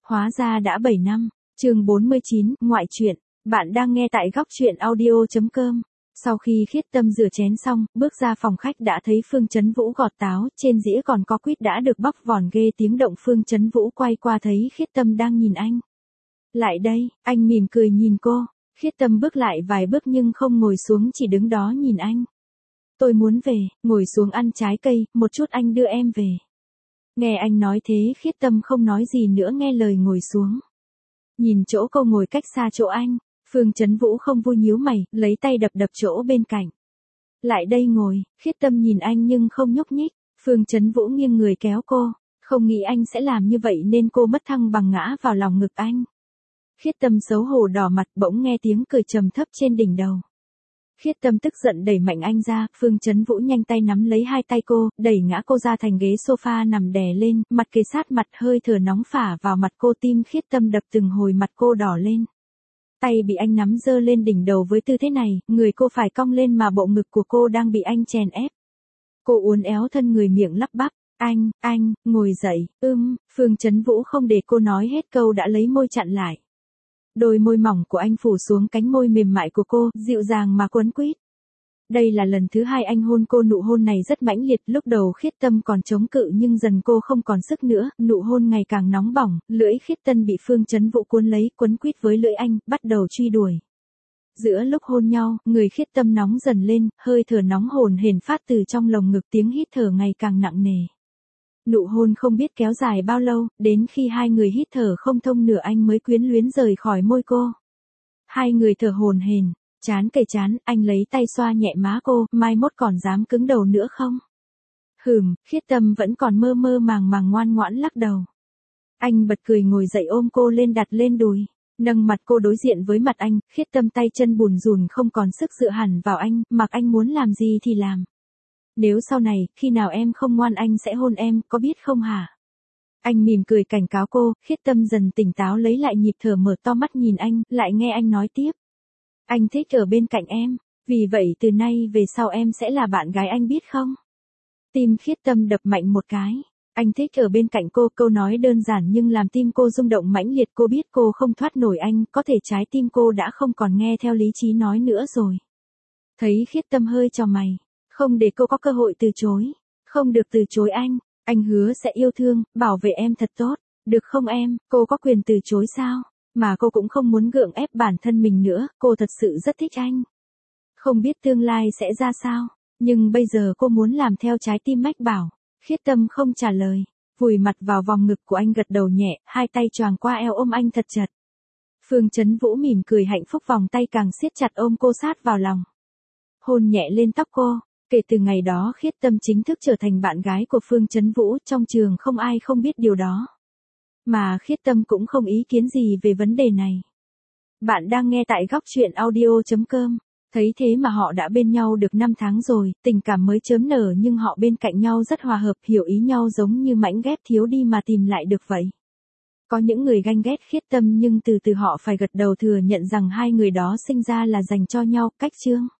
Hóa ra đã 7 năm. Chương 49, ngoại truyện. Bạn đang nghe tại góc truyện audio.com. Sau khi Khiết Tâm rửa chén xong, bước ra phòng khách đã thấy Phương Chấn Vũ gọt táo, trên dĩa còn có quýt đã được bóc vỏ ghê tiếng động. Phương Chấn Vũ quay qua thấy Khiết Tâm đang nhìn anh. Lại đây, anh mỉm cười nhìn cô. Khiết Tâm bước lại vài bước nhưng không ngồi xuống, chỉ đứng đó nhìn anh. Tôi muốn về, ngồi xuống ăn trái cây, một chút anh đưa em về. Nghe anh nói thế, Khiết Tâm không nói gì nữa, nghe lời ngồi xuống. Nhìn chỗ cô ngồi cách xa chỗ anh, Phương Chấn Vũ không vui nhíu mày, lấy tay đập đập chỗ bên cạnh. Lại đây ngồi. Khiết Tâm nhìn anh nhưng không nhúc nhích. Phương Chấn Vũ nghiêng người kéo cô, không nghĩ anh sẽ làm như vậy nên cô mất thăng bằng ngã vào lòng ngực anh. Khiết Tâm xấu hổ đỏ mặt, bỗng nghe tiếng cười trầm thấp trên đỉnh đầu. Khiết Tâm tức giận đẩy mạnh anh ra, Phương Chấn Vũ nhanh tay nắm lấy hai tay cô, đẩy ngã cô ra thành ghế sofa nằm đè lên, mặt kề sát mặt, hơi thở nóng phả vào mặt cô. Tim Khiết Tâm đập từng hồi, mặt cô đỏ lên. Tay bị anh nắm giơ lên đỉnh đầu với tư thế này, người cô phải cong lên mà bộ ngực của cô đang bị anh chèn ép. Cô uốn éo thân người, miệng lắp bắp, anh, ngồi dậy. Phương Chấn Vũ không để cô nói hết câu đã lấy môi chặn lại. Đôi môi mỏng của anh phủ xuống cánh môi mềm mại của cô, dịu dàng mà quấn quýt. Đây là lần thứ hai anh hôn cô, nụ hôn này rất mãnh liệt, lúc đầu Khiết Tâm còn chống cự nhưng dần cô không còn sức nữa, nụ hôn ngày càng nóng bỏng, lưỡi Khiết Tâm bị Phương Chấn Vũ cuốn lấy, quấn quýt với lưỡi anh, bắt đầu truy đuổi. Giữa lúc hôn nhau, người Khiết Tâm nóng dần lên, hơi thở nóng hồn hển phát từ trong lồng ngực, tiếng hít thở ngày càng nặng nề. Nụ hôn không biết kéo dài bao lâu, đến khi hai người hít thở không thông nửa anh mới quyến luyến rời khỏi môi cô. Hai người thở hổn hển, chán kề chán, anh lấy tay xoa nhẹ má cô, mai mốt còn dám cứng đầu nữa không? Khiết Tâm vẫn còn mơ mơ màng màng ngoan ngoãn lắc đầu. Anh bật cười ngồi dậy ôm cô lên, đặt lên đùi, nâng mặt cô đối diện với mặt anh. Khiết Tâm tay chân bùn rùn không còn sức dựa hẳn vào anh, mặc anh muốn làm gì thì làm. Nếu sau này, khi nào em không ngoan anh sẽ hôn em, có biết không hả? Anh mỉm cười cảnh cáo cô. Khiết Tâm dần tỉnh táo, lấy lại nhịp thở, mở to mắt nhìn anh, lại nghe anh nói tiếp. Anh thích ở bên cạnh em, vì vậy từ nay về sau em sẽ là bạn gái, anh biết không? Tim Khiết Tâm đập mạnh một cái. Anh thích ở bên cạnh cô, câu nói đơn giản nhưng làm tim cô rung động mãnh liệt. Cô biết cô không thoát nổi anh, có thể trái tim cô đã không còn nghe theo lý trí nói nữa rồi. Thấy Khiết Tâm hơi chau mày, không để cô có cơ hội từ chối. Không được từ chối anh hứa sẽ yêu thương, bảo vệ em thật tốt, được không em? Cô có quyền từ chối sao? Mà cô cũng không muốn gượng ép bản thân mình nữa, cô thật sự rất thích anh. Không biết tương lai sẽ ra sao, nhưng bây giờ cô muốn làm theo trái tim mách bảo. Khiết Tâm không trả lời, vùi mặt vào vòng ngực của anh, gật đầu nhẹ, hai tay choàng qua eo ôm anh thật chặt. Phương Chấn Vũ mỉm cười hạnh phúc, vòng tay càng siết chặt ôm cô sát vào lòng. Hôn nhẹ lên tóc cô. Kể từ ngày đó Khiết Tâm chính thức trở thành bạn gái của Phương Chấn Vũ, trong trường không ai không biết điều đó. Mà Khiết Tâm cũng không ý kiến gì về vấn đề này. Bạn đang nghe tại góc truyện audio.com. Thấy thế mà họ đã bên nhau được 5 tháng rồi, tình cảm mới chớm nở nhưng họ bên cạnh nhau rất hòa hợp, hiểu ý nhau giống như mảnh ghép thiếu đi mà tìm lại được vậy. Có những người ganh ghét Khiết Tâm nhưng từ từ họ phải gật đầu thừa nhận rằng hai người đó sinh ra là dành cho nhau. Cách chương